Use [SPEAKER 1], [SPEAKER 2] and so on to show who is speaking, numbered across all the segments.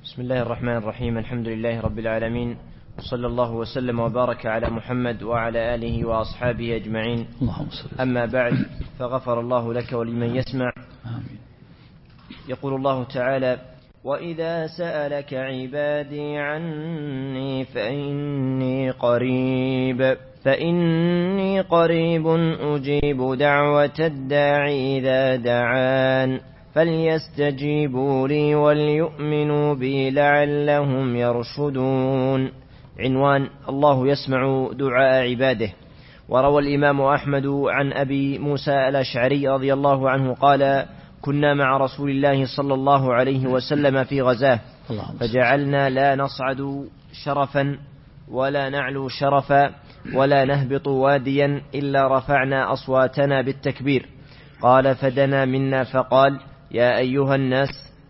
[SPEAKER 1] بسم الله الرحمن الرحيم. الحمد لله رب العالمين، وصلى الله وسلم وبارك على محمد وعلى آله وأصحابه أجمعين. أما بعد، فغفر الله لك ولمن يسمع. آمين. يقول الله تعالى: وإذا سألك عبادي عني فإني قريب أجيب دعوة الداعي إذا دعان فليستجيبوا لي وليؤمنوا بي لعلهم يرشدون. عنوان: الله يسمع دعاء عباده. وروى الإمام أحمد عن أبي موسى الأشعري رضي الله عنه قال: كنا مع رسول الله صلى الله عليه وسلم في غزاه، فجعلنا لا نصعد شرفا ولا نعلو شرفا ولا نهبط واديا إلا رفعنا أصواتنا بالتكبير. قال: فدنا منا فقال: يا أيها الناس،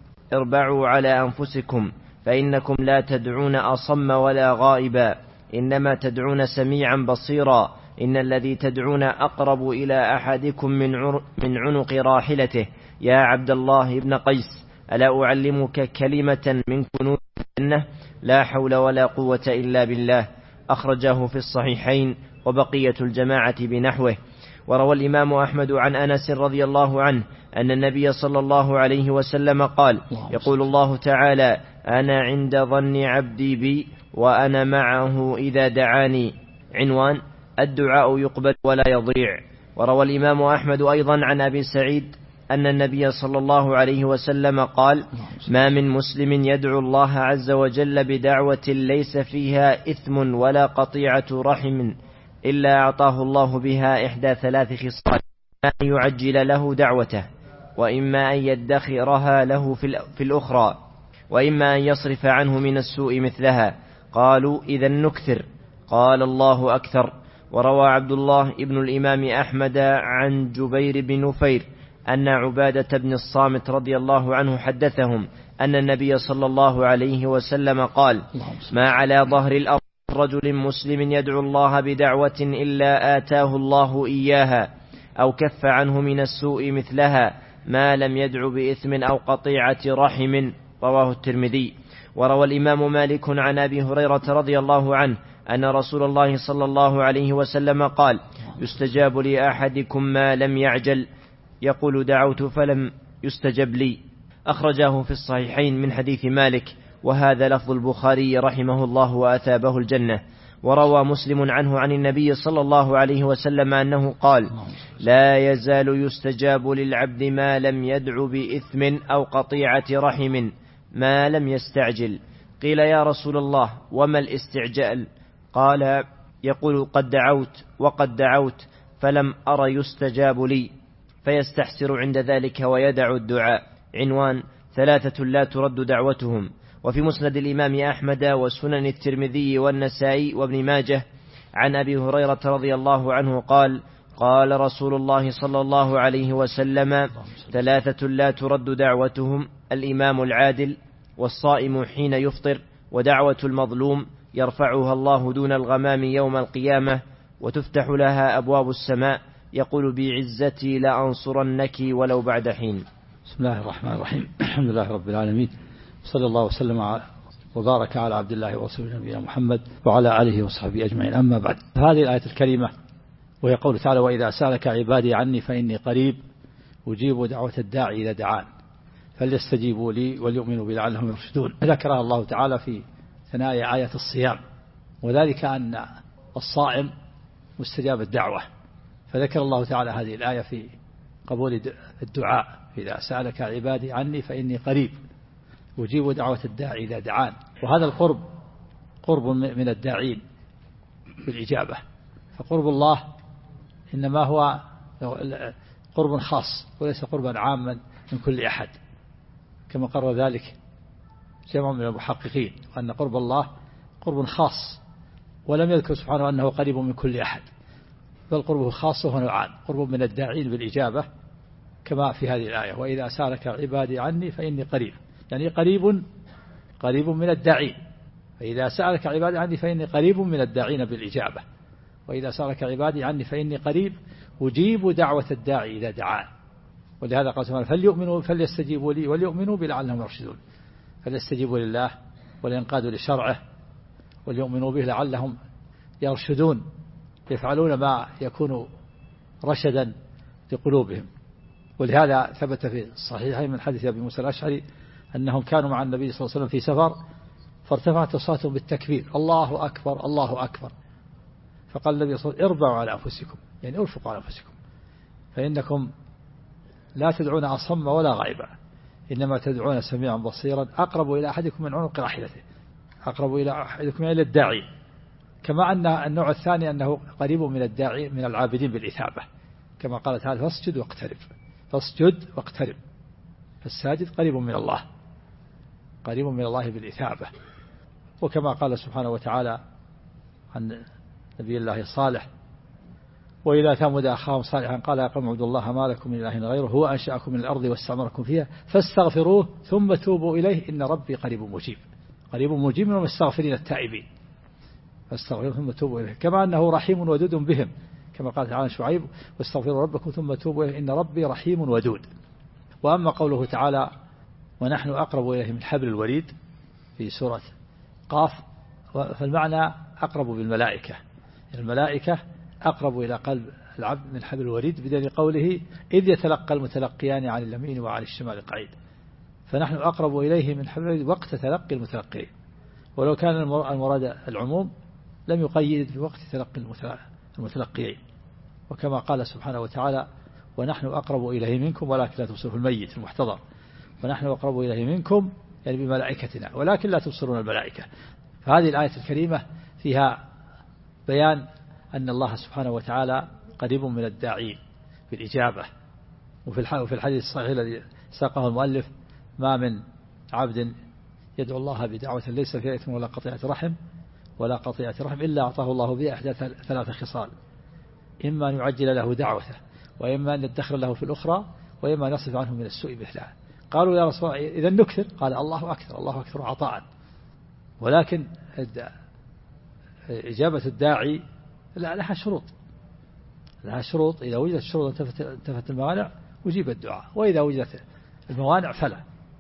[SPEAKER 1] اربعوا على أنفسكم، فإنكم لا تدعون أصم ولا غائبا، إنما تدعون سميعا بصيرا. إن الذي تدعون أقرب إلى أحدكم من عنق راحلته. يا عبد الله بن قيس، ألا أعلمك كلمة من كنوز الجنة؟ لا حول ولا قوة إلا بالله. أخرجه في الصحيحين وبقية الجماعة بنحوه. وروى الإمام أحمد عن أنس رضي الله عنه أن النبي صلى الله عليه وسلم قال: يقول الله تعالى: أنا عند ظن عبدي بي وأنا معه إذا دعاني. عنوان: الدعاء يقبل ولا يضيع. وروى الإمام أحمد أيضا عن أبي سعيد أن النبي صلى الله عليه وسلم قال: ما من مسلم يدعو الله عز وجل بدعوة ليس فيها إثم ولا قطيعة رحم إلا أعطاه الله بها إحدى ثلاث خصال: أن يعجل له دعوته، وإما أن يدخرها له في الأخرى، وإما أن يصرف عنه من السوء مثلها. قالوا: إذا نكثر. قال: الله أكثر. وروى عبد الله ابن الإمام أحمد عن جبير بن نفير أن عبادة بن الصامت رضي الله عنه حدثهم أن النبي صلى الله عليه وسلم قال: ما على ظهر الأرض رجل مسلم يدعو الله بدعوة إلا آتاه الله إياها أو كف عنه من السوء مثلها، ما لم يدع بإثم أو قطيعة رحم. رواه الترمذي. وروى الإمام مالك عن أبي هريرة رضي الله عنه أن رسول الله صلى الله عليه وسلم قال: يستجاب لأحدكم ما لم يعجل. يقول: دعوت فلم يستجب لي. أخرجه في الصحيحين من حديث مالك، وهذا لفظ البخاري رحمه الله وأثابه الجنة. وروى مسلم عنه عن النبي صلى الله عليه وسلم أنه قال: لا يزال يستجاب للعبد ما لم يدع بإثم أو قطيعة رحم ما لم يستعجل. قيل: يا رسول الله، وما الاستعجال؟ قال: يقول: قد دعوت وقد دعوت فلم أر يستجاب لي، فيستحسر عند ذلك ويدع الدعاء. عنوان: ثلاثة لا ترد دعوتهم. وفي مسند الإمام أحمد وسنن الترمذي والنسائي وابن ماجه عن أبي هريرة رضي الله عنه قال: قال رسول الله صلى الله عليه وسلم: ثلاثة لا ترد دعوتهم: الإمام العادل، والصائم حين يفطر، ودعوة المظلوم يرفعها الله دون الغمام يوم القيامة، وتفتح لها أبواب السماء، يقول: بعزتي لأنصرنك ولو بعد حين.
[SPEAKER 2] بسم الله الرحمن الرحيم. الحمد لله رب العالمين، صلى الله وسلم وبارك على عبد الله ورسوله نبينا محمد وعلى آله وصحبه أجمعين. أما بعد، هذه الآية الكريمة وهي قوله تعالى: وإذا سألك عبادي عني فإني قريب أجيب دعوة الداعي إذا دعان فليستجيبوا لي وليؤمنوا بي لعلهم يرشدون. ذكرها الله تعالى في ثنايا آية الصيام، وذلك أن الصائم مستجاب الدعوة، فذكر الله تعالى هذه الآية في قبول الدعاء: إذا سألك عبادي عني فإني قريب أجيب دعوة الداعي إذا دعان. وهذا القرب قرب من الداعين بالإجابة، فقرب الله إنما هو قرب خاص وليس قربا عاما من كل أحد، كما قرر ذلك جمع من المحققين، وأن قرب الله قرب خاص، ولم يذكر سبحانه أنه قريب من كل أحد، بل قربه خاص وهو نوعان: قرب من الداعين بالإجابة كما في هذه الآية: وإذا سألك عبادي عني فإني قريب، يعني قريب من الداعين. فإذا سألك عبادي عني فإني قريب من الداعين بالإجابة، وإذا سألك عبادي عني فإني قريب أجيب دعوة الداعي إذا دعان. ولهذا قال سبحانه: فليستجيبوا لي وليؤمنوا بي لعلهم يرشدون. فليستجيبوا لله ولينقادوا لشرعه وليؤمنوا به لعلهم يرشدون، يفعلون ما يكون رشدا لقلوبهم. ولهذا ثبت في الصحيحين من حديث أبي موسى الأشعري أنهم كانوا مع النبي صلى الله عليه وسلم في سفر فارتفعت أصواتهم بالتكبير الله أكبر الله أكبر، فقال النبي صلى الله عليه وسلم اربعوا على أنفسكم، يعني ارفقوا على أنفسكم، فإنكم لا تدعون أصم ولا غائبا، إنما تدعون سميعا بصيرا أقرب إلى أحدكم من عنق راحلته، أقرب إلى أحدكم إلى الداعي. كما أن النوع الثاني أنه قريب من الداعي من العابدين بالإثابة، كما قال تعالى فاسجد واقترب، فاسجد واقترب، فالساجد قريب من الله، قريب من الله بالإثابة. وكما قال سبحانه وتعالى عن نبي الله صالح وإلى ثمود أخاهم صالحا قال يا قوم اعبدوا الله ما لكم من إله غيره هو أنشأكم من الأرض واستعمركم فيها فاستغفروه ثم توبوا إليه إن ربي قريب مجيب، قريب مجيب من المستغفرين التائبين، فاستغفروه ثم توبوا إليه. كما أنه رحيم ودود بهم، كما قال تعالى شعيب واستغفروا ربكم ثم توبوا إليه إن ربي رحيم ودود. وأما قوله تعالى ونحن أقرب إليه من حبل الوريد في سورة قاف، فالمعنى أقرب بالملائكة، الملائكة أقرب إلى قلب العبد من حبل الوريد، بدليل قوله إذ يتلقى المتلقيان عن اليمين وعن الشمال قعيد، فنحن أقرب إليه من حبل الوريد وقت تلقي المتلقين. ولو كان المراد العموم لم يقيد في وقت تلقي المتلقيين. وكما قال سبحانه وتعالى ونحن أقرب إليه منكم ولكن لا تبصرون الميت المحتضر، ونحن أقرب إليه منكم يعني بملائكتنا ولكن لا تبصرون الملائكة. فهذه الآية الكريمة فيها بيان أن الله سبحانه وتعالى قريب من الداعين بالإجابة. وفي الحديث الصحيح الذي ساقه المؤلف ما من عبد يدعو الله بدعوة ليس فيها إثم ولا قطيعة رحم إلا أعطاه الله بها إحدى ثلاث خصال، إما أن يعجل له دعوته وإما أن يدخر له في الأخرى وإما أن يصف عنه من السوء مثلها. قالوا يا رسول الله إذا نكثر، قال الله أكثر الله أكثر عطاء. ولكن إجابة الداعي لها شروط، إذا وجدت الشروط انتفت الموانع وجيب الدعاء، وإذا وجدت الموانع فلا.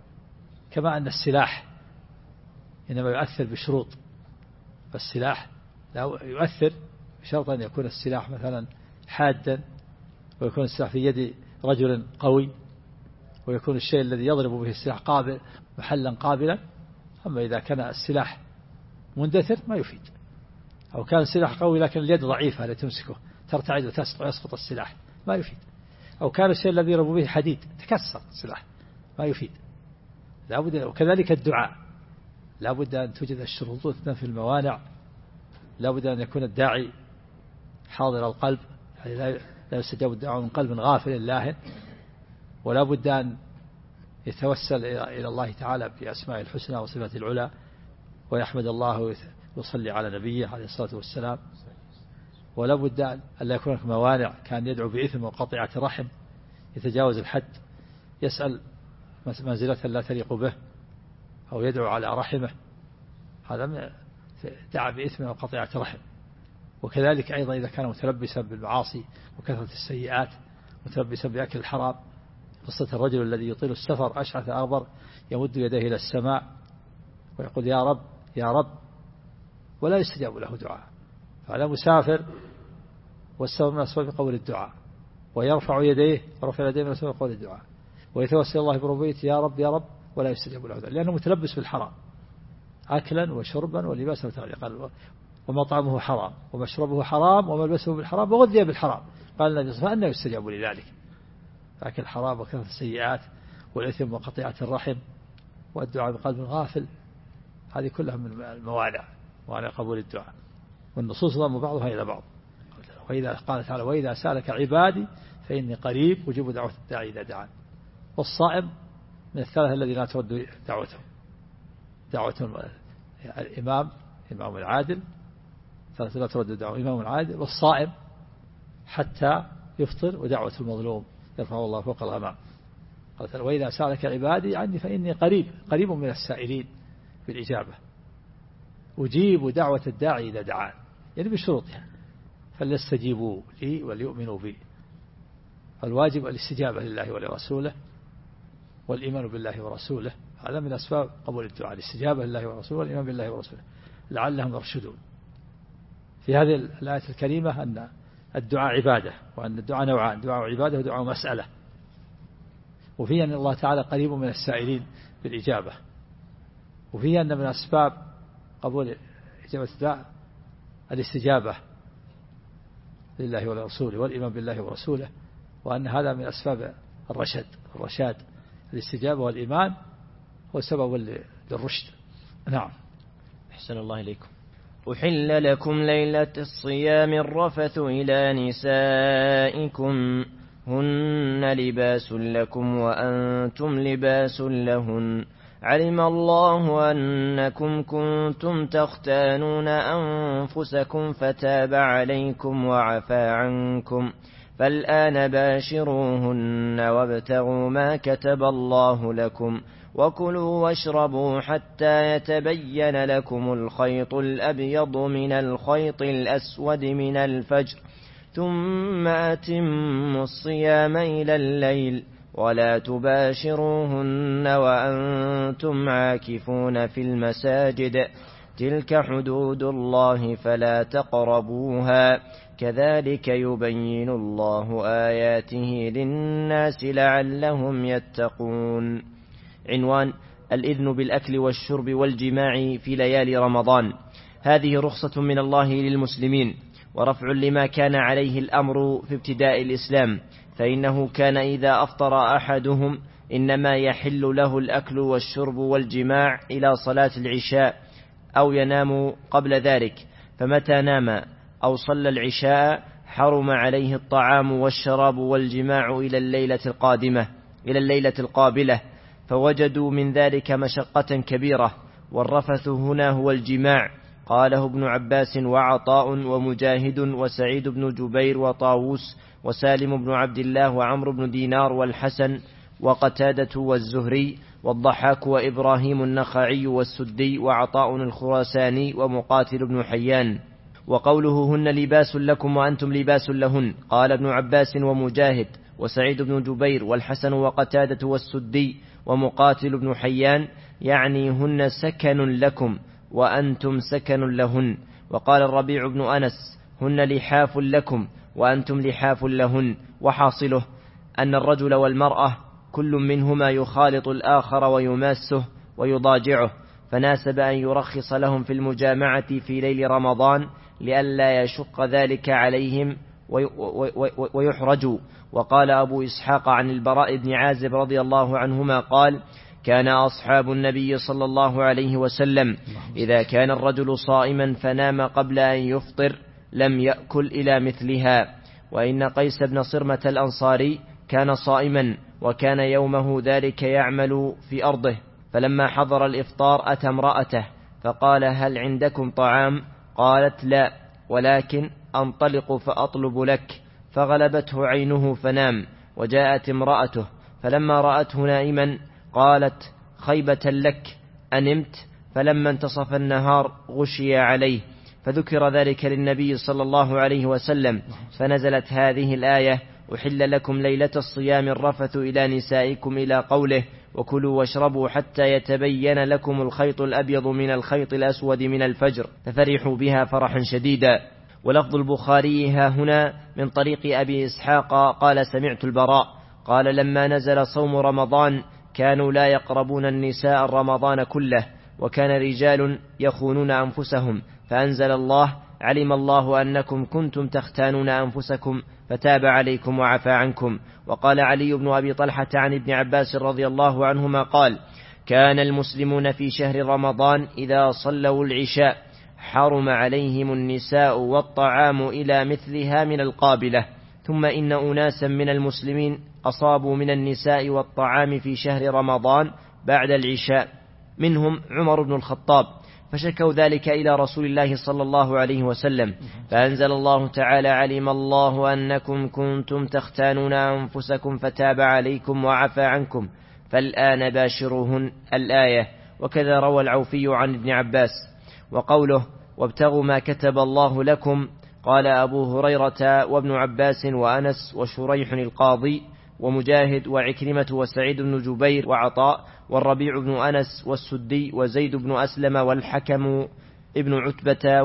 [SPEAKER 2] كما أن السلاح إنما يؤثر بشروط، فالسلاح لا يؤثر بشرط أن يكون السلاح مثلا حادا، ويكون السلاح في يد رجل قوي، ويكون الشيء الذي يضرب به السلاح قابل محلا قابلا. أما إذا كان السلاح مندثر ما يفيد، أو كان السلاح قوي لكن اليد ضعيفة لا تمسكه ترتعد ويسقط السلاح ما يفيد، أو كان الشيء الذي يضرب به حديد تكسر السلاح ما يفيد. لابد. وكذلك الدعاء لابد أن توجد الشروط وتنفي الموانع، لابد أن يكون الداعي حاضر القلب، يعني لا يستجاب الدعاء من قلب غافل لاهٍ، ولا بد أن يتوسل إلى الله تعالى بأسماء الحسنى وصفاته العلى، ويحمد الله ويصلي على نبيه عليه الصلاة والسلام. ولا بد أن لا يكون هناك موانع، كان يدعو بإثم وقطيعة رحم يتجاوز الحد، يسأل منزلة لا تليق به أو يدعو على رحمه، هذا دعا بإثم وقطيعة رحم. وكذلك أيضا إذا كان متلبسا بالمعاصي وكثرة السيئات، متلبسا بأكل الحرام، قصة الرجل الذي يطيل السفر أشعث أغبر يمد يديه إلى السماء ويقول يا رب يا رب ولا يستجاب له دعاء، فهذا مسافر والسبب من أسباب قول الدعاء، ويرفع يديه من أسباب قول الدعاء، ويتوسل الله بربوبيته يا رب يا رب ولا يستجاب له دعاء، لأنه متلبس بالحرام أكلا وشربا ولباسا وتغييرا. ومطعمه حرام ومشربه حرام وملبسه بالحرام وغذي بالحرام، قال النبي صلى الله عليه وسلم فأنه يستجاب لذلك. أكل الحرام وكثرة السيئات والإثم وقطيعة الرحم والدعاء بقلب غافل، هذه كلها من الموانع، موانع قبول الدعاء. والنصوص ضم بعضها إلى بعض. وإذا قال تعالى وإذا سألك عبادي فإني قريب أجيب دعوة الداعي إذا دعان. والصائم من الثلاثة الذي لا ترد دعوته، دعوة الإمام العادل، ثلاثة لا ترد دعوة الإمام العادل، والصائم حتى يفطر، ودعوة المظلوم يرفع الله فوق الغمام. قال وإذا سألك عبادي عني فإني قريب من السائلين بالإجابة، أجيب دعوة الداعي إذا دعان، يعني بشروطها، فليستجيبوا لي وليؤمنوا بي. الواجب الاستجابة لله ولرسوله والإيمان بالله ورسوله، هذا من أسباب قبول الدعاء، الاستجابة لله ورسوله والإيمان بالله ورسوله لعلهم يرشدون. في هذه الآية الكريمة أن الدعاء عبادة، وأن الدعاء نوعان، دعاء عبادة ودعاء مسألة، وفيه أن الله تعالى قريب من السائلين بالإجابة، وفيه أن من أسباب قبول إجابة الدعاء الاستجابة لله ولرسوله والإيمان بالله ورسوله، وأن هذا من أسباب الرشاد الاستجابة والإيمان هو سبب للرشد. نعم.
[SPEAKER 1] أحسن الله إليكم. أحل لكم ليلة الصيام الرفث إلى نسائكم هن لباس لكم وأنتم لباس لهن علم الله أنكم كنتم تختانون أنفسكم فتاب عليكم وعفى عنكم فالآن باشروهن وابتغوا ما كتب الله لكم وكلوا واشربوا حتى يتبين لكم الخيط الأبيض من الخيط الأسود من الفجر ثم أتموا الصيام إلى الليل ولا تباشروهن وأنتم عاكفون في المساجد تلك حدود الله فلا تقربوها كذلك يبين الله آياته للناس لعلهم يتقون. عنوان: الإذن بالأكل والشرب والجماع في ليالي رمضان. هذه رخصة من الله للمسلمين ورفع لما كان عليه الأمر في ابتداء الإسلام، فإنه كان إذا أفطر أحدهم إنما يحل له الأكل والشرب والجماع إلى صلاة العشاء أو ينام قبل ذلك، فمتى نام أو صلى العشاء حرم عليه الطعام والشراب والجماع إلى الليلة القابلة، فوجدوا من ذلك مشقة كبيرة. والرفث هنا هو الجماع، قاله ابن عباس وعطاء ومجاهد وسعيد بن جبير وطاووس وسالم بن عبد الله وعمرو بن دينار والحسن وقتادة والزهري والضحاك وإبراهيم النخعي والسدي وعطاء الخراساني ومقاتل بن حيان. وقوله هن لباس لكم وأنتم لباس لهن، قال ابن عباس ومجاهد وسعيد بن جبير والحسن وقتادة والسدي ومقاتل بن حيان يعني هن سكن لكم وأنتم سكن لهن. وقال الربيع بن أنس هن لحاف لكم وأنتم لحاف لهن. وحاصله أن الرجل والمرأة كل منهما يخالط الآخر ويماسه ويضاجعه، فناسب أن يرخص لهم في المجامعة في ليل رمضان لئلا يشق ذلك عليهم ويحرجوا. وقال أبو إسحاق عن البراء بن عازب رضي الله عنهما قال: كان أصحاب النبي صلى الله عليه وسلم إذا كان الرجل صائما فنام قبل أن يفطر لم يأكل إلى مثلها. وإن قيس بن صرمة الأنصاري كان صائما وكان يومه ذلك يعمل في أرضه، فلما حضر الإفطار أتى امرأته فقال: هل عندكم طعام؟ قالت: لا، ولكن أنطلق فأطلب لك. فغلبته عينه فنام، وجاءت امرأته فلما رأته نائما قالت: خيبة لك، أنمت؟ فلما انتصف النهار غشي عليه، فذكر ذلك للنبي صلى الله عليه وسلم، فنزلت هذه الآية: أحل لكم ليلة الصيام الرفث إلى نسائكم إلى قوله: وكلوا واشربوا حتى يتبين لكم الخيط الأبيض من الخيط الأسود من الفجر، ففرحوا بها فرحا شديدا. ولفظ البخاري ها هنا من طريق أبي إسحاق قال: سمعت البراء قال: لما نزل صوم رمضان كانوا لا يقربون النساء رمضان كله، وكان رجال يخونون أنفسهم، فأنزل الله: علم الله أنكم كنتم تختانون أنفسكم فتاب عليكم وعفى عنكم. وقال علي بن أبي طلحة عن ابن عباس رضي الله عنهما قال: كان المسلمون في شهر رمضان إذا صلوا العشاء حرم عليهم النساء والطعام إلى مثلها من القابلة. ثم إن أناسا من المسلمين أصابوا من النساء والطعام في شهر رمضان بعد العشاء، منهم عمر بن الخطاب، فشكوا ذلك إلى رسول الله صلى الله عليه وسلم، فأنزل الله تعالى: علم الله أنكم كنتم تختانون أنفسكم فتاب عليكم وعفى عنكم فالآن باشروهن، الآية. وكذا روى العوفي عن ابن عباس. وقوله: وابتغوا ما كتب الله لكم، قال أبو هريرة وابن عباس وأنس وشريح القاضي ومجاهد وعكرمة وسعيد بن جبير وعطاء والربيع بن أنس والسدي وزيد بن أسلم والحكم ابن عتبة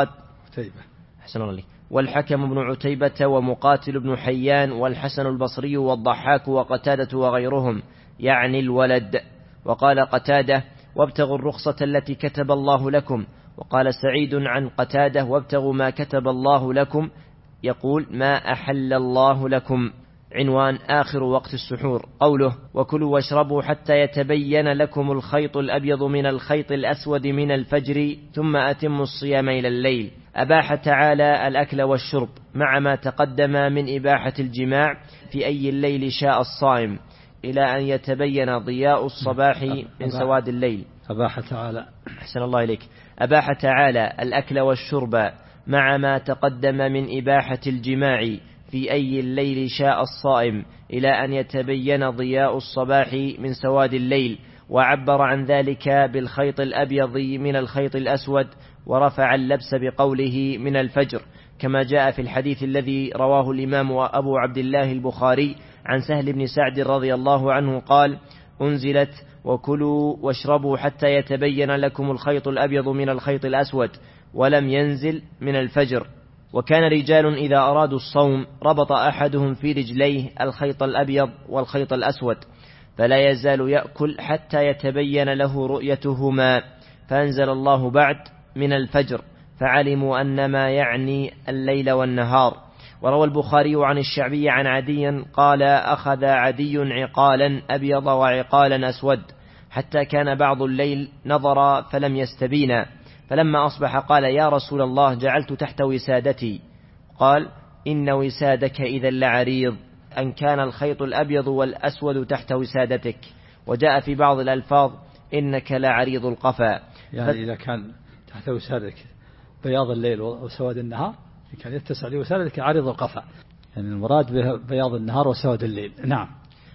[SPEAKER 1] والحكم بن عتيبة ومقاتل بن حيان والحسن البصري والضحاك وقتادة وغيرهم، يعني الولد. وقال قتادة: وابتغوا الرخصة التي كتب الله لكم. وقال سعيد عن قتادة: وابتغوا ما كتب الله لكم، يقول: ما أحل الله لكم. عنوان: آخر وقت السحور. قوله: وكلوا واشربوا حتى يتبين لكم الخيط الأبيض من الخيط الأسود من الفجر ثم أتموا الصيام إلى الليل. أباح تعالى الأكل والشرب مع ما تقدم من إباحة الجماع في أي الليل شاء الصائم إلى أن يتبين ضياء الصباح من سواد الليل.
[SPEAKER 2] أباح تعالى
[SPEAKER 1] أحسن الله إليك. أباح تعالى الأكل والشرب مع ما تقدم من إباحة الجماع في أي الليل شاء الصائم إلى أن يتبين ضياء الصباح من سواد الليل، وعبر عن ذلك بالخيط الأبيض من الخيط الأسود، ورفع اللبس بقوله من الفجر، كما جاء في الحديث الذي رواه الإمام أبو عبد الله البخاري عن سهل بن سعد رضي الله عنه قال: أنزلت: وكلوا واشربوا حتى يتبين لكم الخيط الأبيض من الخيط الأسود، ولم ينزل من الفجر. وكان رجال إذا أرادوا الصوم ربط أحدهم في رجليه الخيط الأبيض والخيط الأسود، فلا يزال يأكل حتى يتبين له رؤيتهما، فأنزل الله بعد من الفجر، فعلموا أن ما يعني الليل والنهار. وروى البخاري عن الشعبي عن عدي قال: أخذ عدي عقالا أبيض وعقالا أسود حتى كان بعض الليل نظر فلم يستبينا، فلما أصبح قال: يا رسول الله، جعلت تحت وسادتي. قال: إن وسادك إذا لعريض، أن كان الخيط الأبيض والأسود تحت وسادتك. وجاء في بعض الألفاظ: إنك لعريض القفا.
[SPEAKER 2] يعني إذا كان تحت وسادتك بياض الليل وسواد النهار كان يتسع لوسادتك عريض القفا، يعني المراد بياض النهار وسواد الليل. نعم.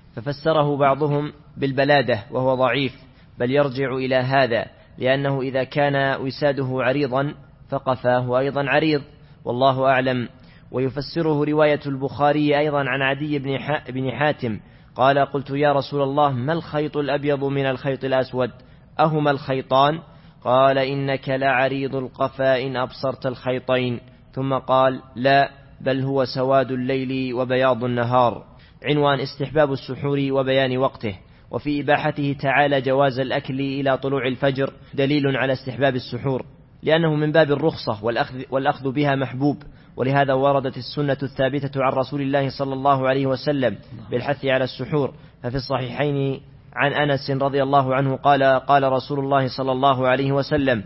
[SPEAKER 1] ففسره بعضهم بالبلادة وهو ضعيف، بل يرجع إلى هذا، لأنه إذا كان وساده عريضا فقفاه أيضا عريض، والله أعلم. ويفسره رواية البخاري أيضا عن عدي بن حاتم قال: قلت: يا رسول الله، ما الخيط الأبيض من الخيط الأسود؟ أهما الخيطان؟ قال: إنك لعريض القفا إن أبصرت الخيطين. ثم قال: لا، بل هو سواد الليل وبياض النهار. عنوان: استحباب السحور وبيان وقته. وفي إباحته تعالى جواز الأكل إلى طلوع الفجر دليل على استحباب السحور، لأنه من باب الرخصة والأخذ بها محبوب. ولهذا وردت السنة الثابتة عن رسول الله صلى الله عليه وسلم بالحث على السحور. ففي الصحيحين عن أنس رضي الله عنه قال: قال رسول الله صلى الله عليه وسلم: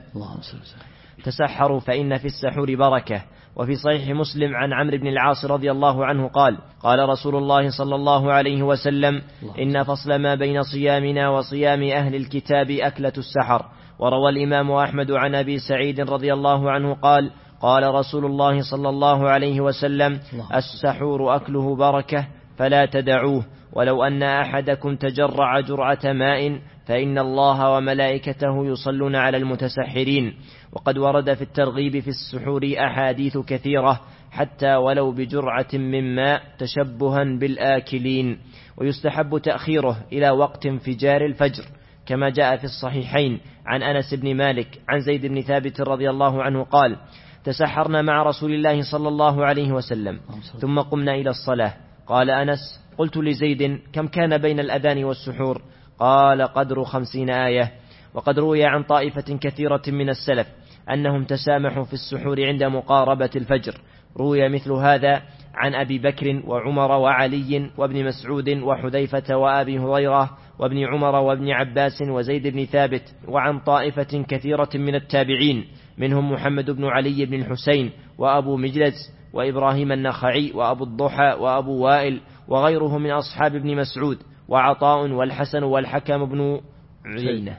[SPEAKER 1] تسحروا فإن في السحور بركة. وفي صحيح مسلم عن عمرو بن العاص رضي الله عنه قال: قال رسول الله صلى الله عليه وسلم: إن فصل ما بين صيامنا وصيام أهل الكتاب أكلة السحر. وروى الإمام أحمد عن أبي سعيد رضي الله عنه قال: قال رسول الله صلى الله عليه وسلم: السحور أكله بركة فلا تدعوه، ولو أن أحدكم تجرع جرعة ماء فإن الله وملائكته يصلون على المتسحرين. وقد ورد في الترغيب في السحور أحاديث كثيرة، حتى ولو بجرعة من ماء تشبها بالآكلين. ويستحب تأخيره إلى وقت انفجار الفجر، كما جاء في الصحيحين عن أنس بن مالك عن زيد بن ثابت رضي الله عنه قال: تسحرنا مع رسول الله صلى الله عليه وسلم ثم قمنا إلى الصلاة. قال أنس: قلت لزيد: كم كان بين الأذان والسحور؟ قال: قدر 50 آية. وقد روي عن طائفة كثيرة من السلف أنهم تسامحوا في السحور عند مقاربة الفجر. روي مثل هذا عن أبي بكر وعمر وعلي وابن مسعود وحذيفة وأبي هريرة وابن عمر وابن عباس وزيد بن ثابت، وعن طائفة كثيرة من التابعين، منهم محمد بن علي بن الحسين وأبو مجلس وإبراهيم النخعي وأبو الضحى وأبو وائل وغيره من أصحاب ابن مسعود، وعطاء والحسن والحكم بن عيينة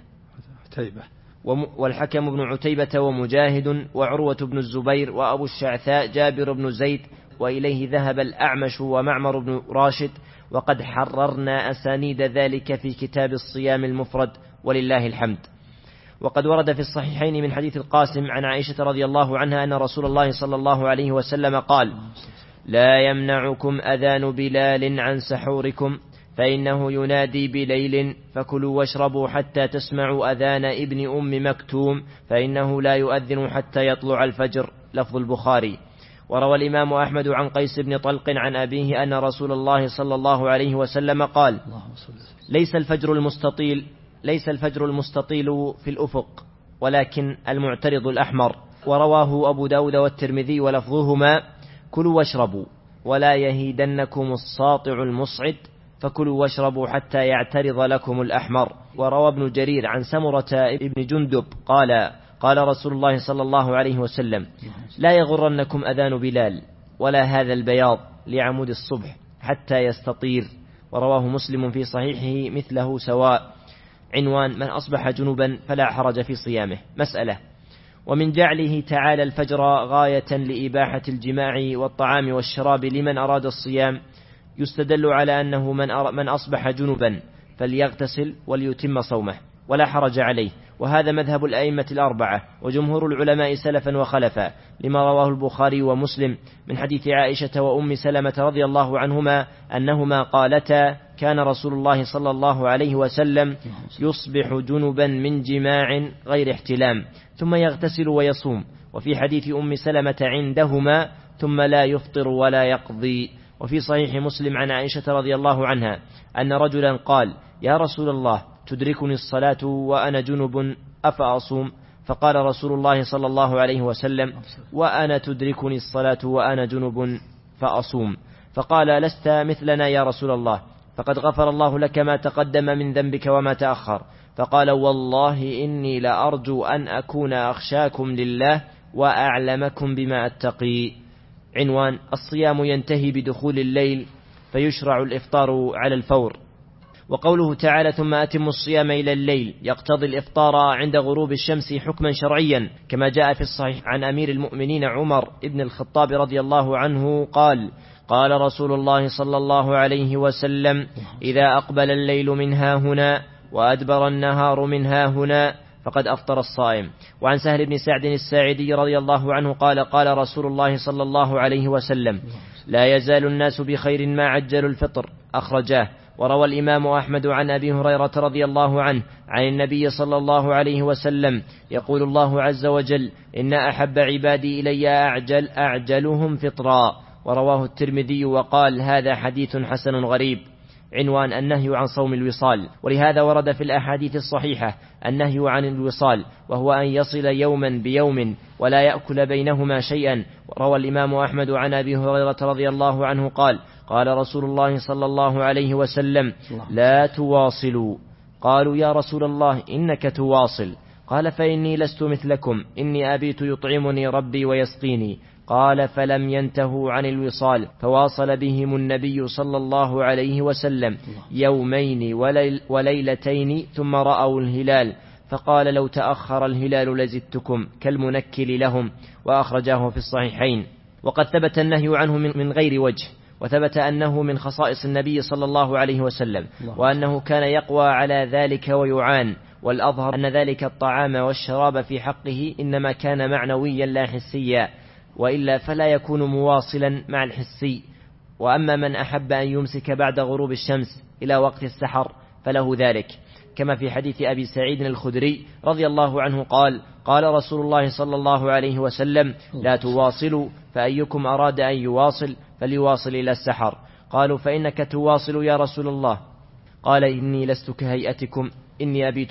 [SPEAKER 1] والحكم بن عتيبة ومجاهد وعروة بن الزبير وأبو الشعثاء جابر بن زيد، وإليه ذهب الأعمش ومعمر بن راشد. وقد حررنا أسانيد ذلك في كتاب الصيام المفرد ولله الحمد. وقد ورد في الصحيحين من حديث القاسم عن عائشة رضي الله عنها أن رسول الله صلى الله عليه وسلم قال: لا يمنعكم أذان بلال عن سحوركم، فإنه ينادي بليل فكلوا واشربوا حتى تسمعوا أذان ابن أم مكتوم فإنه لا يؤذن حتى يطلع الفجر. لفظ البخاري. وروى الإمام أحمد عن قيس بن طلق عن أبيه أن رسول الله صلى الله عليه وسلم قال: ليس الفجر المستطيل في الأفق ولكن المعترض الأحمر. ورواه أبو داود والترمذي ولفظهما: كلوا واشربوا ولا يهيدنكم الساطع المصعد فكلوا واشربوا حتى يعترض لكم الأحمر. وروى ابن جرير عن سمرة ابن جندب قال رسول الله صلى الله عليه وسلم: لا يغرنكم أذان بلال ولا هذا البياض لعمود الصبح حتى يستطير. ورواه مسلم في صحيحه مثله سواء. عنوان: من أصبح جنبا فلا حرج في صيامه. مسألة: ومن جعله تعالى الفجر غاية لإباحة الجماع والطعام والشراب لمن أراد الصيام يستدل على أنه من أصبح جنبا فليغتسل وليتم صومه ولا حرج عليه. وهذا مذهب الأئمة الأربعة وجمهور العلماء سلفا وخلفا، لما رواه البخاري ومسلم من حديث عائشة وأم سلمة رضي الله عنهما أنهما قالتا: كان رسول الله صلى الله عليه وسلم يصبح جنبا من جماع غير احتلام ثم يغتسل ويصوم. وفي حديث أم سلمة عندهما: ثم لا يفطر ولا يقضي. وفي صحيح مسلم عن عائشة رضي الله عنها أن رجلا قال: يا رسول الله، تدركني الصلاة وأنا جنب أفأصوم؟ فقال رسول الله صلى الله عليه وسلم: وأنا تدركني الصلاة وأنا جنب فأصوم. فقال: لست مثلنا يا رسول الله، فقد غفر الله لك ما تقدم من ذنبك وما تأخر. فقال: والله إني لأرجو أن أكون أخشاكم لله وأعلمكم بما أتقي. عنوان: الصيام ينتهي بدخول الليل فيشرع الإفطار على الفور. وقوله تعالى: ثم أتموا الصيام إلى الليل يقتضي الإفطار عند غروب الشمس حكما شرعيا، كما جاء في الصحيح عن أمير المؤمنين عمر بن الخطاب رضي الله عنه قال رسول الله صلى الله عليه وسلم: إذا أقبل الليل من ها هنا وأدبر النهار من ها هنا فقد أفطر الصائم. وعن سهل بن سعد الساعدي رضي الله عنه قال رسول الله صلى الله عليه وسلم: لا يزال الناس بخير ما عجلوا الفطر. أخرجاه. وروى الإمام أحمد عن أبي هريرة رضي الله عنه عن النبي صلى الله عليه وسلم يقول الله عز وجل: إن أحب عبادي إلي أعجلهم فطرا. ورواه الترمذي وقال: هذا حديث حسن غريب. عنوان: النهي عن صوم الوصال. ولهذا ورد في الأحاديث الصحيحة النهي عن الوصال، وهو أن يصل يوما بيوم ولا يأكل بينهما شيئا. روى الإمام أحمد عن أبي هريرة رضي الله عنه قال رسول الله صلى الله عليه وسلم: لا تواصلوا. قالوا: يا رسول الله، إنك تواصل. قال: فإني لست مثلكم، إني أبيت يطعمني ربي ويسقيني. قال: فلم ينتهوا عن الوصال فواصل بهم النبي صلى الله عليه وسلم يومين وليلتين ثم رأوا الهلال فقال: لو تأخر الهلال لزدتكم كالمنكل لهم. وأخرجاه في الصحيحين. وقد ثبت النهي عنه من غير وجه، وثبت أنه من خصائص النبي صلى الله عليه وسلم، وأنه كان يقوى على ذلك ويعان. والأظهر أن ذلك الطعام والشراب في حقه إنما كان معنويا لا حسيا، وإلا فلا يكون مواصلا مع الحسي. وأما من أحب أن يمسك بعد غروب الشمس إلى وقت السحر فله ذلك، كما في حديث أبي سعيد الخدري رضي الله عنه قال رسول الله صلى الله عليه وسلم: لا تواصلوا، فأيكم أراد أن يواصل فليواصل إلى السحر. قالوا: فإنك تواصل يا رسول الله. قال: إني لست كهيئتكم، إني أبيت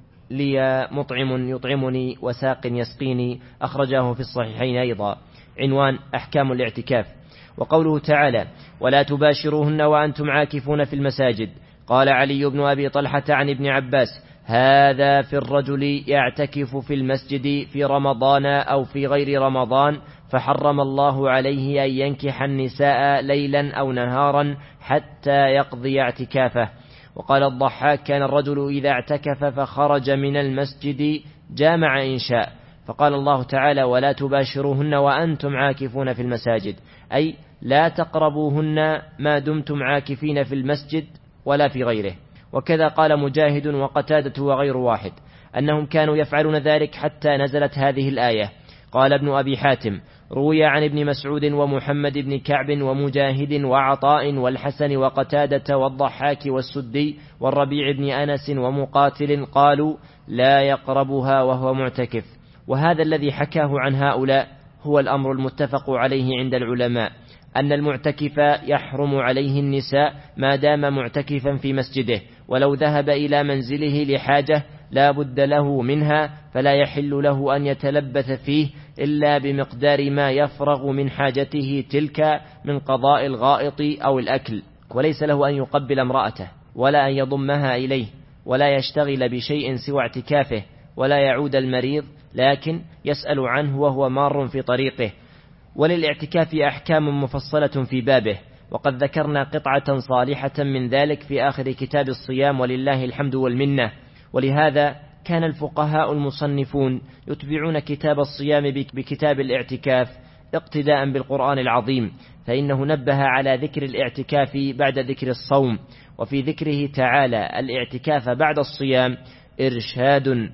[SPEAKER 1] لي مطعم يطعمني وساق يسقيني. أخرجاه في الصحيحين أيضا. عنوان: أحكام الاعتكاف. وقوله تعالى: ولا تباشروهن وأنتم عاكفون في المساجد. قال علي بن أبي طلحة عن ابن عباس: هذا في الرجل يعتكف في المسجد في رمضان أو في غير رمضان، فحرم الله عليه أن ينكح النساء ليلا أو نهارا حتى يقضي اعتكافه. وقال الضحاك: كان الرجل إذا اعتكف فخرج من المسجد جامع إن شاء. فقال الله تعالى: ولا تباشروهن وأنتم عاكفون في المساجد، أي لا تقربوهن ما دمتم عاكفين في المسجد ولا في غيره. وكذا قال مجاهد وقتادة وغير واحد أنهم كانوا يفعلون ذلك حتى نزلت هذه الآية: قال ابن أبي حاتم: روي عن ابن مسعود ومحمد بن كعب ومجاهد وعطاء والحسن وقتادة والضحاك والسدي والربيع بن أنس ومقاتل قالوا: لا يقربها وهو معتكف. وهذا الذي حكاه عن هؤلاء هو الأمر المتفق عليه عند العلماء، أن المعتكف يحرم عليه النساء ما دام معتكفا في مسجده، ولو ذهب إلى منزله لحاجة لا بد له منها، فلا يحل له أن يتلبث فيه إلا بمقدار ما يفرغ من حاجته تلك من قضاء الغائط أو الأكل، وليس له أن يقبل امرأته ولا أن يضمها إليه، ولا يشتغل بشيء سوى اعتكافه، ولا يعود المريض، لكن يسأل عنه وهو مار في طريقه. وللاعتكاف أحكام مفصلة في بابه، وقد ذكرنا قطعة صالحة من ذلك في آخر كتاب الصيام ولله الحمد والمنة. ولهذا كان الفقهاء المصنفون يتبعون كتاب الصيام بكتاب الاعتكاف اقتداء بالقرآن العظيم، فإنه نبه على ذكر الاعتكاف بعد ذكر الصوم، وفي ذكره تعالى الاعتكاف بعد الصيام إرشاد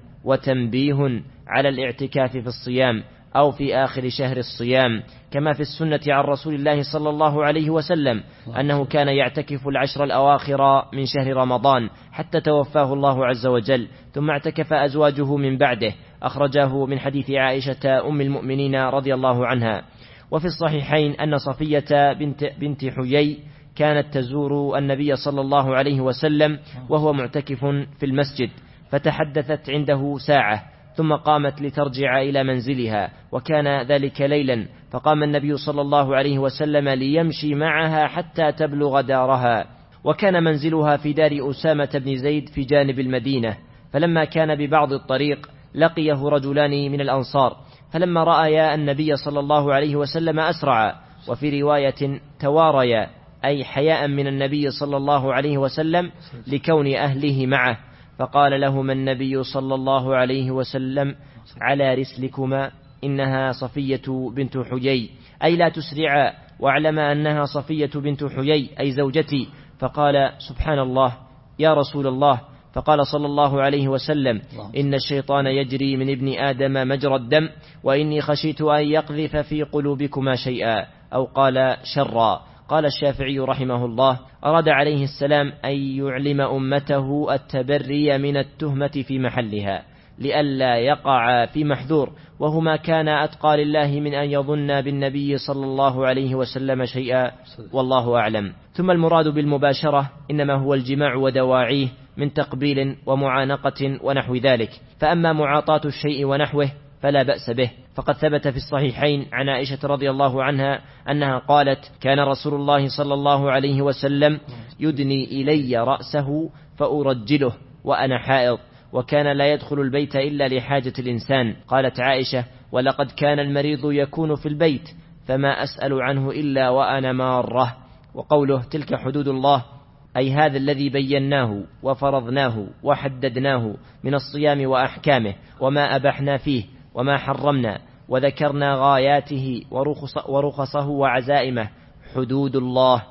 [SPEAKER 1] وتنبيه على الاعتكاف في الصيام أو في آخر شهر الصيام، كما في السنة عن رسول الله صلى الله عليه وسلم أنه كان يعتكف العشر الأواخر من شهر رمضان حتى توفاه الله عز وجل، ثم اعتكف أزواجه من بعده، أخرجه من حديث عائشة أم المؤمنين رضي الله عنها. وفي الصحيحين أن صفية بنت حيي كانت تزور النبي صلى الله عليه وسلم وهو معتكف في المسجد، فتحدثت عنده ساعة ثم قامت لترجع إلى منزلها، وكان ذلك ليلا، فقام النبي صلى الله عليه وسلم ليمشي معها حتى تبلغ دارها، وكان منزلها في دار أسامة بن زيد في جانب المدينة. فلما كان ببعض الطريق لقيه رجلان من الأنصار، فلما رأيا النبي صلى الله عليه وسلم أسرعا، وفي رواية تواريا، أي حياء من النبي صلى الله عليه وسلم لكون أهله معه، فقال لهما النبي صلى الله عليه وسلم: على رسلكما، إنها صفية بنت حيي، أي لا تسرعا، واعلما أنها صفية بنت حيي أي زوجتي. فقال: سبحان الله يا رسول الله. فقال صلى الله عليه وسلم: إن الشيطان يجري من ابن آدم مجرى الدم، وإني خشيت أن يقذف في قلوبكما شيئا، أو قال شرا. قال الشافعي رحمه الله: أراد عليه السلام أن يعلم أمته التبري من التهمة في محلها، لئلا يقع في محذور، وهما كان أتقى لله من أن يظن بالنبي صلى الله عليه وسلم شيئا، والله أعلم. ثم المراد بالمباشرة إنما هو الجماع ودواعيه من تقبيل ومعانقة ونحو ذلك، فأما معاطاة الشيء ونحوه فلا بأس به، فقد ثبت في الصحيحين عن عائشة رضي الله عنها أنها قالت: كان رسول الله صلى الله عليه وسلم يدني إلي رأسه فأرجله وأنا حائض، وكان لا يدخل البيت إلا لحاجة الإنسان. قالت عائشة: ولقد كان المريض يكون في البيت فما أسأل عنه إلا وأنا مارة. وقوله: تلك حدود الله، أي هذا الذي بيناه وفرضناه وحددناه من الصيام وأحكامه، وما أبحنا فيه وما حرمنا، وذكرنا غاياته ورخصه وعزائمه، حدود الله،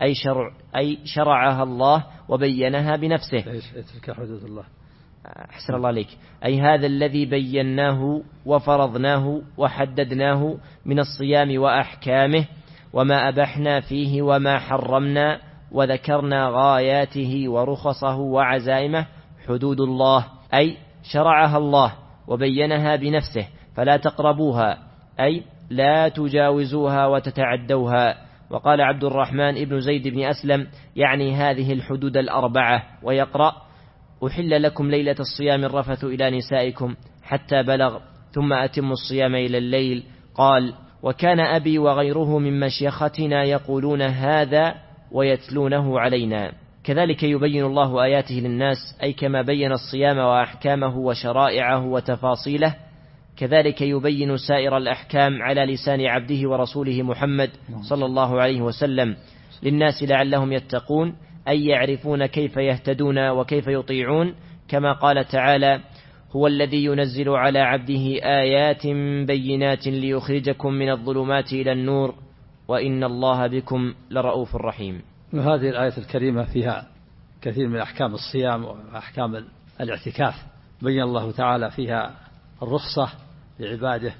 [SPEAKER 1] أي شرعها الله وبينها بنفسه.
[SPEAKER 2] تلك حدود الله،
[SPEAKER 1] أحسن الله عليك، أي هذا الذي بيناه وفرضناه وحددناه من الصيام وأحكامه، وما أبحنا فيه وما حرمنا، وذكرنا غاياته ورخصه وعزائمه، حدود الله، أي شرعها الله وبينها بنفسه، فلا تقربوها، أي لا تجاوزوها وتتعدوها. وقال عبد الرحمن ابن زيد بن أسلم: يعني هذه الحدود الأربعة. ويقرأ: أحل لكم ليلة الصيام الرفث إلى نسائكم حتى بلغ، ثم أتموا الصيام إلى الليل. قال: وكان أبي وغيره من مشيختنا يقولون هذا ويتلونه علينا. كذلك يبين الله آياته للناس، أي كما بين الصيام وأحكامه وشرائعه وتفاصيله، كذلك يبين سائر الأحكام على لسان عبده ورسوله محمد صلى الله عليه وسلم للناس لعلهم يتقون، أي يعرفون كيف يهتدون وكيف يطيعون، كما قال تعالى: هو الذي ينزل على عبده آيات بينات ليخرجكم من الظلمات إلى النور وإن الله بكم لرؤوف رحيم.
[SPEAKER 2] وهذه الآية الكريمة فيها كثير من أحكام الصيام وأحكام الاعتكاف، بين الله تعالى فيها الرخصة لعباده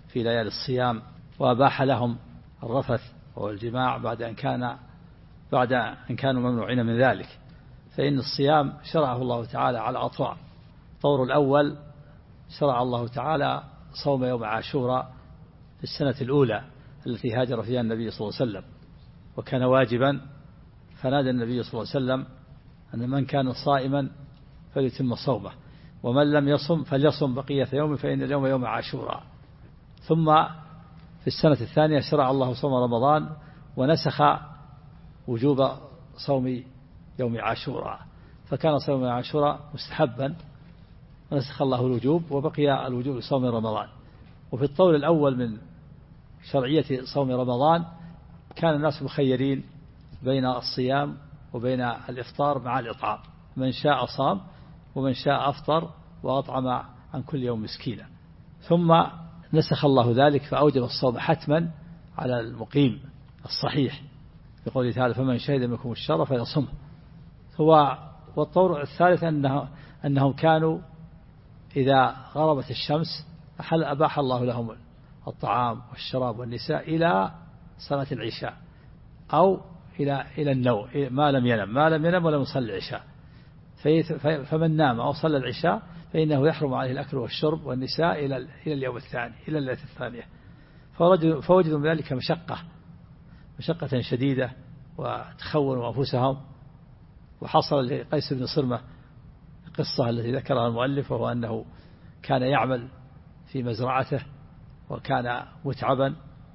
[SPEAKER 2] في ليالي الصيام، وأباح لهم الرفث والجماع بعد أن كانوا ممنوعين من ذلك. فإن الصيام شرعه الله تعالى على أطوار. الطور الأول شرع الله تعالى صوم يوم عاشوراء في السنة الأولى التي هاجر فيها النبي صلى الله عليه وسلم، وكان واجبا، فنادى النبي صلى الله عليه وسلم أن من كان صائما فليتم صومه، ومن لم يصم فليصم بقية يوم فإن اليوم يوم عاشوراء. ثم في السنة الثانية شرع الله صوم رمضان ونسخ وجوب صوم يوم عاشوراء، فكان صوم عاشوراء مستحبا ونسخ الله الوجوب وبقي الوجوب لصوم رمضان. وفي الطور الأول من شرعية صوم رمضان كان الناس مخيرين بين الصيام وبين الإفطار مع الإطعام، من شاء صام ومن شاء أفطر وأطعم عن كل يوم مسكينا. ثم نسخ الله ذلك فأوجب الصوم حتما على المقيم الصحيح بقوله تعالى فمن شهد منكم الشر فليصمه. والطور الثالث أنهم كانوا إذا غربت الشمس أباح الله لهم الطعام والشراب والنساء إلى صلاة العشاء أو إلى النوم، ما لم ينم ولم يصلي العشاء. فمن نام أو صلى العشاء فإنه يحرم عليه الأكل والشرب والنساء إلى اليوم الثاني، إلى الليلة الثانية. فوجدوا من ذلك مشقة شديدة وتخونوا أنفسهم. وحصل لقيس بن صرمة القصة التي ذكرها المؤلف، وهو أنه كان يعمل في مزرعته وكان متعبا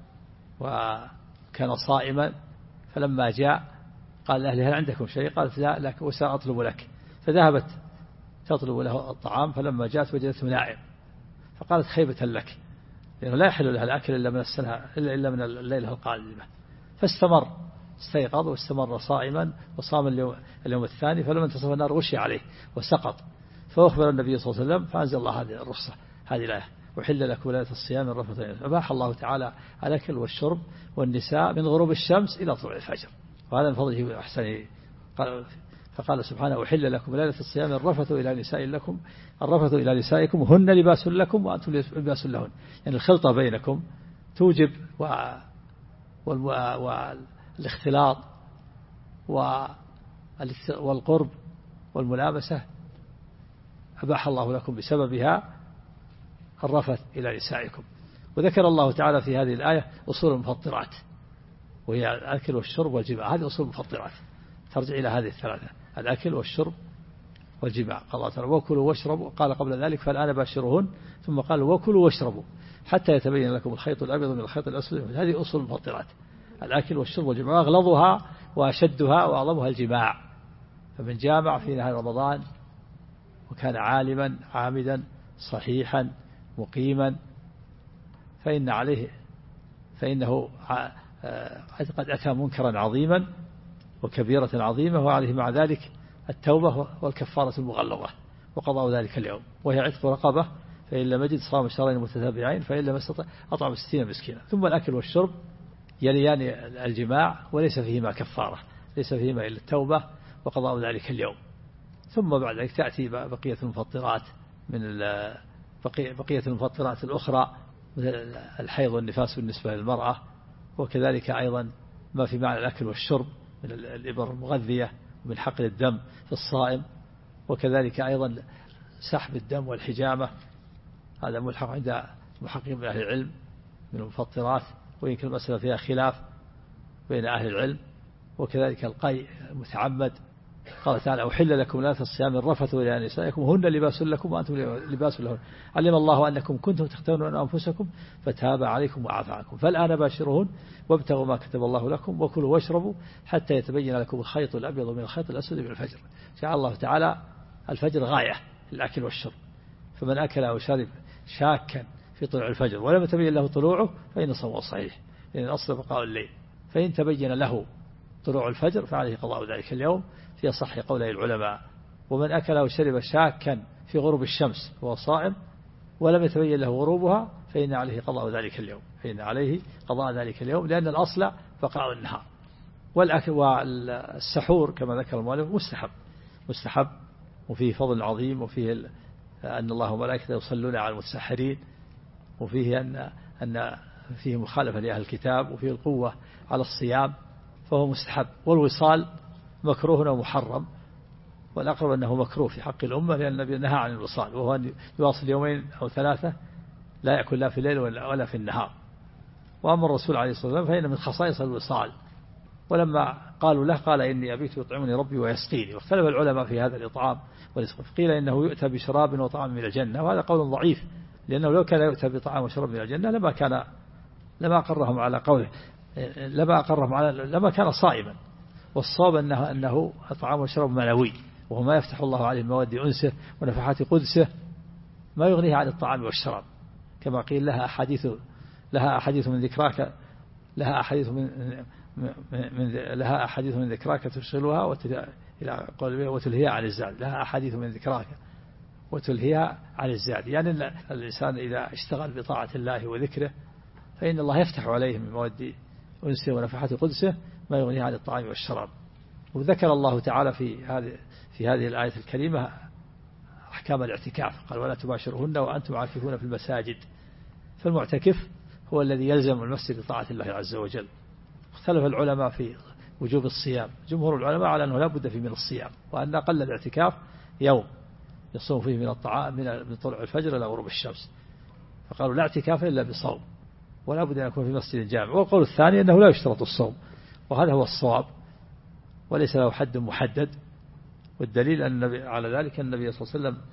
[SPEAKER 2] وكان صائما، فلما جاء قال لأهله هل عندكم شيء؟ قالت لا لك وسأطلب لك، فذهبت تطلب له الطعام، فلما جاءت وجدته نائم، فقالت خيبة لك، لأنه لا يحل لها الأكل إلا من الليلة القادمة. استيقظ واستمر صائما وصام اليوم الثاني، فلما انتصف النار غشي عليه وسقط، فأخبر النبي صلى الله عليه وسلم فأنزل الله هذه الرخصة، هذه الآية وحل لكم ليلة الصيام الرفث. أباح الله تعالى الأكل والشرب والنساء من غروب الشمس إلى طلوع الفجر، وهذا من فضله وإحسانه. فقال سبحانه وحل لكم ليلة الصيام الرفث إلى نسائكم هن لباس لكم وأنتم لباس لهن. يعني الخلطة بينكم توجب والاختلاط والقرب والملامسة، أباح الله لكم بسببها الرفث إلى نسائكم. وذكر الله تعالى في هذه الآية أصول المفطرات، وهي الأكل والشرب والجماع. هذه أصول المفطرات ترجع إلى هذه الثلاثة: الأكل والشرب والجماع. قال الله تعالى وكلوا واشربوا، قال قبل ذلك فالآن باشرهن، ثم قال وكلوا واشربوا حتى يتبين لكم الخيط الأبيض من الخيط الأسود. هذه أصول المفطرات: الأكل والشرب والجماع، أغلظها وأشدها وأعظمها الجماع. فمن جامع في نهار رمضان وكان عالما عامدا صحيحا مقيما فإنه قد أتى منكرا عظيما وكبيرة عظيمة، وعليه مع ذلك التوبة والكفارة المغلظة وقضاء ذلك اليوم، وهي عتق رقبة، فإن لم يجد صام شهرين متتابعين، فإن لم يستطع أطعم 60 مسكينا. ثم الأكل والشرب يليان الجماع وليس فيهما كفارة، ليس فيهما إلا التوبة وقضاء ذلك اليوم. ثم بعد ذلك تأتي بقية المفطرات من بقية المفطرات الأخرى مثل الحيض والنفاس بالنسبة للمرأة، وكذلك أيضا ما في معنى الأكل والشرب من الإبر المغذية ومن حقن الدم في الصائم، وكذلك أيضا سحب الدم والحجامة، هذا ملحق عند محققين من أهل العلم من المفطرات، ويمكن المسألة فيها خلاف بين أهل العلم. وكذلك القيء المتعمد، قال تعالى أحل لكم ليلة الصيام الرفث إلى نسائكم هن لباس لكم وأنتم لباس لهن علم الله أنكم كنتم تختارون أنفسكم فتاب عليكم وعفى عنكم فالآن باشرهن وابتغوا ما كتب الله لكم وكلوا واشربوا حتى يتبين لكم الخيط الأبيض من الخيط الأسود من الفجر. جعل الله تعالى الفجر غاية للأكل والشرب، فمن أكل أو شرب شاكا في طلوع الفجر ولم يتبين له طلوعه فإن صومه صحيح، لأن الأصل بقاء الليل. فإن تبين له طلوع الفجر فعليه قضاء ذلك اليوم في صح قولي العلماء. ومن أكل أو شرب شاكا في غروب الشمس وهو صائم ولم يتبين له غروبها فإن عليه قضاء ذلك اليوم، لأن الأصل بقاء النهار. والأكل والسحور كما ذكر المؤلف مستحب وفيه فضل عظيم، وفيه أن الله وملائكته يصلون على المتسحرين، وفيه أن فيه مخالفة لأهل الكتاب وفيه القوة على الصيام فهو مستحب، والوصال مكروه ومحرم، والأقرب أنه مكروه في حق الأمة لأن النبي نهى عن الوصال، وهو أن يواصل يومين أو ثلاثة لا يأكل لا في الليل ولا في النهار. وأما الرسول عليه الصلاة والسلام فإن من خصائص الوصال، ولما قالوا له قال إني أبيت يطعمني ربي ويسقيني. واختلف العلماء في هذا الإطعام والإسقاء، قيل إنه يؤتى بشراب وطعام من الجنة، وهذا قول ضعيف، لأنه لو كان يؤتى بطعام وشراب من الجنة لما أقرهم على قوله، لما كان صائما. والصواب أنه طعام وشراب منوي، وهو ما يفتح الله عليه مواد أنسه ونفحات قدسه ما يغنيه عن الطعام والشراب، كما قيل لها أحاديث من ذكراك لها أحاديث من ذكراك تشغلها وتلهيها عن الزاد، لها أحاديث من ذكراك وتلهيها عن الزاد. يعني الإنسان إذا اشتغل بطاعة الله وذكره فإن الله يفتح عليه من مواد أنسه ونفحات قدسه ما يغنيه عن الطعام والشراب. وذكر الله تعالى في هذه الآية الكريمة أحكام الاعتكاف، قال ولا تباشرهن وأنتم عاكفون في المساجد. فالمعتكف هو الذي يلزم المسجد بطاعة الله عز وجل. اختلف العلماء في وجوب الصيام، جمهور العلماء على أنه لا بد فيه من الصيام، وأن أقل الاعتكاف يوم يصوم فيه من الطعام من طلوع الفجر إلى غروب الشمس، فقالوا لا اعتكاف إلا بصوم، ولا بد أن يكون في مسجد جامع. والقول الثاني أنه لا يشترط الصوم، وهذا هو الصواب وليس له حد محدد. والدليل على ذلك النبي صلى الله عليه وسلم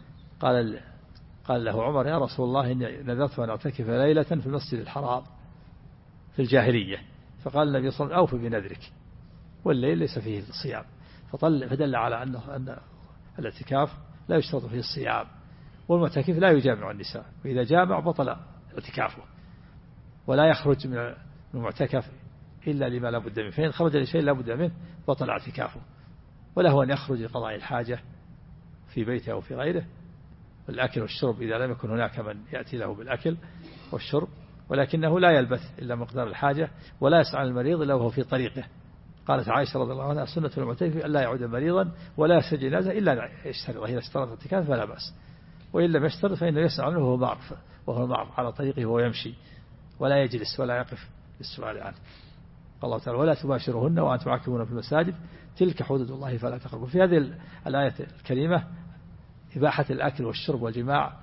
[SPEAKER 2] قال له عمر يا رسول الله إني نذرت أن أعتكف ليلة في المسجد الحرام في الجاهلية، فقال النبي صلى الله عليه وسلم أوف بنذرك، والليل ليس فيه الصيام، فدل على أن الاعتكاف لا يشترط فيه الصيام. والمعتكف لا يجامع النساء، وإذا جامع بطل اعتكافه، ولا يخرج من المعتكف إلا لما لا بد منه، فإن خرج لشيء لا بد منه بطل اعتكافه. وله أن يخرج لقضاء الحاجة في بيته أو في غيره، والأكل والشرب إذا لم يكن هناك من يأتي له بالأكل والشرب، ولكنه لا يلبث إلا مقدار الحاجة، ولا يسعى المريض إلا وهو في طريقه. قالت عائشة رضي الله عنها سنة المعتكف أن لا يعود مريضا ولا يسجد جنازة إلا يشترط، وإذا اشترط اعتكاف فلا بأس، وإن لم يشترط فإنه يسعى عنه وهو معروف على طريقه وهو يمشي ولا يجلس ولا يقف للسؤال عنه. الله تعالى ولا تباشرهن وأنتم عاكفون في المساجد تلك حدود الله فلا تقربوا. في هذه الآية الكريمة إباحة الأكل والشرب والجماع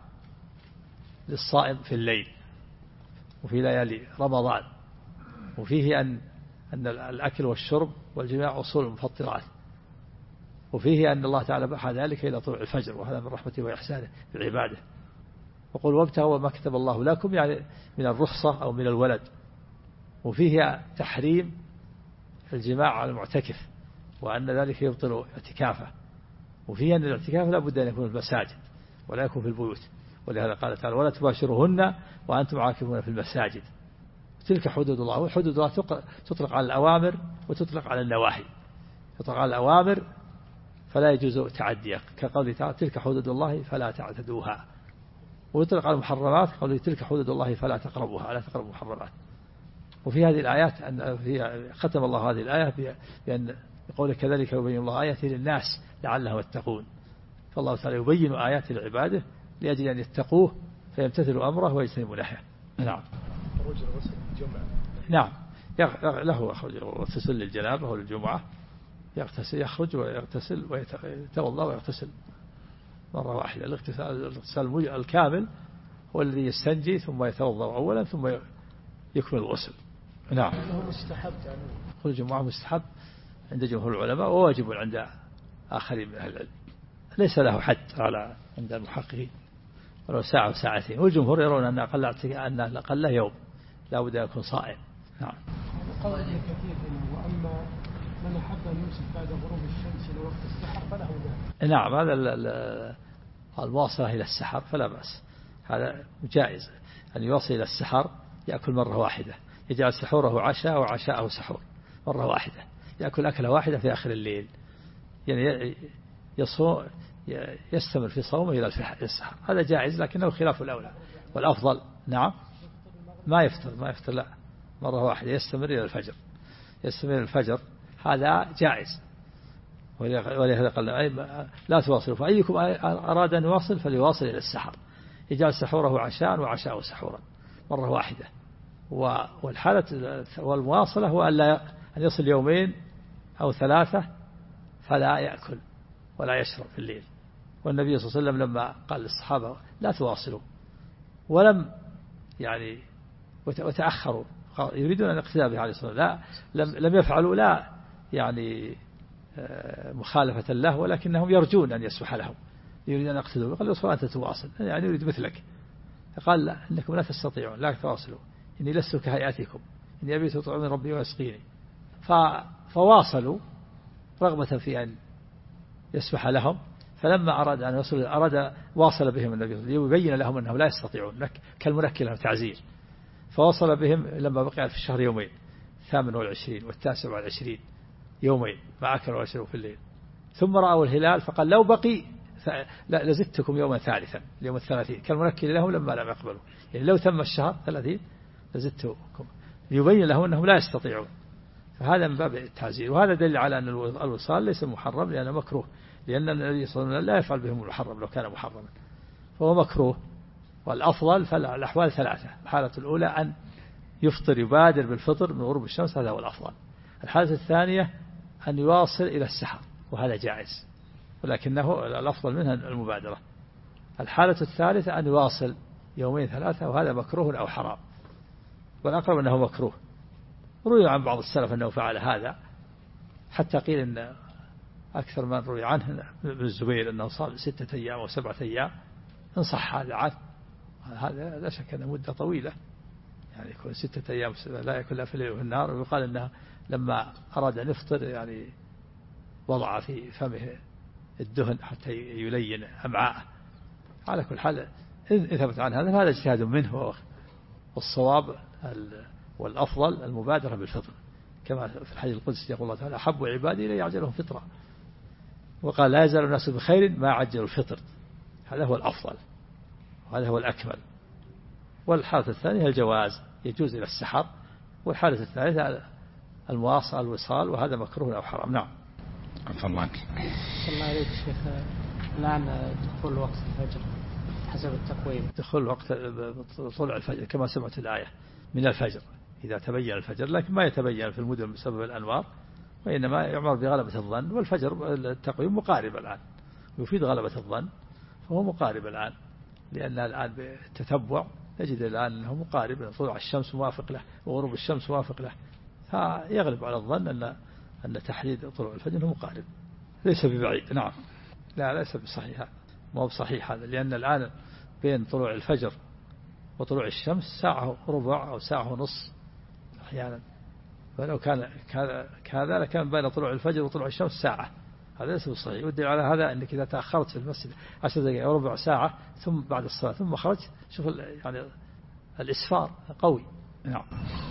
[SPEAKER 2] للصائم في الليل وفي ليالي رمضان، وفيه أن الأكل والشرب والجماع أصول المفطرات، وفيه أن الله تعالى بحى ذلك إلى طلوع الفجر، وهذا من رحمته وإحسانه بعباده. وقل وابتغوا ما كتب الله لكم، يعني من الرخصة أو من الولد. وفيه تحريم الجماع على المعتكف، وأن ذلك يبطل اعتكافه. وفيه أن الاعتكاف لا بد أن يكون في المساجد ولا يكون في البيوت، ولهذا قال تعالى ولا تباشرهن وأنتم عاكفون في المساجد تلك حدود الله. وحدود الله تطلق على الأوامر وتطلق على النواهي. تطلق على الأوامر فلا يجوز تعديها كقوله تعالى تلك حدود الله فلا تعتدوها، ويطلق على المحرمات قوله تلك حدود الله فلا تقربوها، لا تقربوا المحرمات. وفي هذه الآيات أن ختم الله هذه الآية بأن يقول كذلك يبين الله آياته للناس لعلهم يتقون. فالله تعالى يبين آيات لعباده لأجل أن يتقوه فيمتثلوا أمره ويجتنبوا نهيه. نعم.
[SPEAKER 3] الرجل غسل الجمعة.
[SPEAKER 2] نعم له يغتسل للجنابة وللجمعة، يخرج ويغتسل ويتوضأ ويغتسل مرة واحدة. الاغتسال الكامل هو الذي يستنجي ثم يتوضأ أولا ثم يكمل الغسل. نعم.
[SPEAKER 3] أنه مستحب يعني.
[SPEAKER 2] الجمعة مستحب عند جمهور العلماء وواجب عند آخرين من أهل العلم، ليس له حد على عند المحققين، ولو ساعة وساعتين. والجمهور يرون أن أقل يوم لا بد أن يكون صائم. نعم.
[SPEAKER 3] قول كثير وأما من أحب أن يمسك بعد غروب الشمس إلى وقت السحر فله ذلك.
[SPEAKER 2] نعم هذا المواصلة إلى السحر فلا بأس، هذا جائز أن يواصل إلى السحر، يأكل مرة واحدة، يجعل سحوره عشاء وعشاءه سحور مرة واحدة، يأكل أكلة واحدة في آخر الليل، يعني يستمر في صومه إلى السحر، هذا جائز لكنه خلاف الأولى والأفضل. نعم ما يفطر لا، مرة واحدة يستمر إلى الفجر، هذا جائز. ولهذا قال لا تواصلوا، فأيكم أراد أن يواصل فليواصل إلى السحر، يجعل سحوره عشاء وعشاءه سحورا مرة واحدة، والحالة والمواصلة هو أن يصل يومين أو 3 فلا يأكل ولا يشرب في الليل. والنبي صلى الله عليه وسلم لما قال للصحابة لا تواصلوا ولم يعني وتأخروا يريدون أن اقتداء به عليه الصلاة والسلام لم يفعلوا لا يعني مخالفة له ولكنهم يرجون أن يسمح لهم يريد أن يقتدوا. قال له أنت تواصل يعني يريد مثلك. قال لا إنكم لا تستطيعون لا تواصلوا إني لست كهيئتكم إني أبيت أطعم ربي ويسقيني. فواصلوا رغبة في أن يسمح لهم. فلما أراد أن يصل واصل بهم النبي ليبين لهم أنهم لا يستطيعون كالمنكل لهم تعزير. فوصل بهم لما بقي في الشهر يومين 28 و29 يومين ما أكلوا ويشربوا في الليل. ثم رأوا الهلال فقال لو بقي لزدتكم يوما ثالثا اليوم 30 كالمنكل لهم لما لم يقبلوا يعني لو تم الشهر 30 لزدتكم ليبين لهم أنهم لا يستطيعون. فهذا من باب التعزير. وهذا دليل على أن الوصال ليس محرم لأنه مكروه لأن النبي صلى الله عليه وسلم لا يفعل بهم المحرم لو كان محرما فهو مكروه. والأفضل فالأحوال 3. الحالة الأولى أن يبادر بالفطر من غروب الشمس هذا هو الأفضل. الحالة الثانية أن يواصل إلى السحر وهذا جائز ولكنه الأفضل منها المبادرة. الحالة الثالثة أن يواصل يومين 3 وهذا مكروه أو حرام والأقرب أنه مكروه. روي عن بعض السلف أنه فعل هذا حتى قيل أن أكثر من روي عنه ابن الزبير أنه صام 6 أيام أو 7 أيام إن صح هذا عنه. هذا لا شك أنه مدة طويلة يعني يكون 6 أيام لا يأكل لا في الليل وفي النهار. ويقال أنه لما أراد أن يفطر يعني وضع في فمه الدهن حتى يلين أمعاءه. على كل حال إن ثبت عن هذا اجتهاد منه والصواب والأفضل المبادرة بالفطر كما في الحديث القدسي يقول الله تعالى أحب عبادي إلي يعجلهم فطرة. وقال لا يزال الناس بخير ما عجلوا الفطر. هذا هو الأفضل وهذا هو الأكمل. والحالة الثانية الجواز يجوز إلى السحر. والحالة الثالثة الوصال وهذا مكروه أو حرام. نعم.
[SPEAKER 4] عفوا الله عنك.
[SPEAKER 5] الله عليك شيخ. الآن دخول وقت الفجر حسب التقويم
[SPEAKER 2] دخول وقت طلوع الفجر كما سمعت الآية من الفجر إذا تبين الفجر لكن ما يتبين في المدن بسبب الأنوار وإنما يعمر بغلبة الظن. والفجر التقويم مقارب الآن يفيد غلبة الظن فهو مقارب الآن لأن الآن بالتتبع نجد الآن أنه مقارب طلوع الشمس موافق له وغروب الشمس موافق له فيغلب على الظن أن تحديد طلوع الفجر مقارب ليس ببعيد. نعم. لا ليس بصحيح ما هو بصحيح هذا لأن الآن بين طلوع الفجر وطلوع الشمس ساعة وربع أو ساعة ونص أحيانا. فلو كان لكان بين طلوع الفجر وطلوع الشمس ساعة هذا ليس بصحيح. والدليل على هذا أنك إذا تأخرت في المسجد 10 دقائق أو ربع ساعة ثم بعد الصلاة ثم خرجت شوف يعني الإسفار قوي. نعم.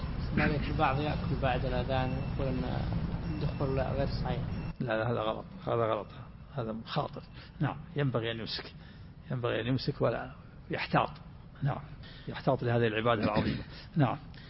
[SPEAKER 5] البعض يأكل بعد الأذان ويقول أن الدخول غير صحيح.
[SPEAKER 2] لا هذا غلط هذا خاطر. نعم ينبغي أن يمسك ولا يحتاط. نعم يحتاط لهذه العبادة العظيمة. نعم.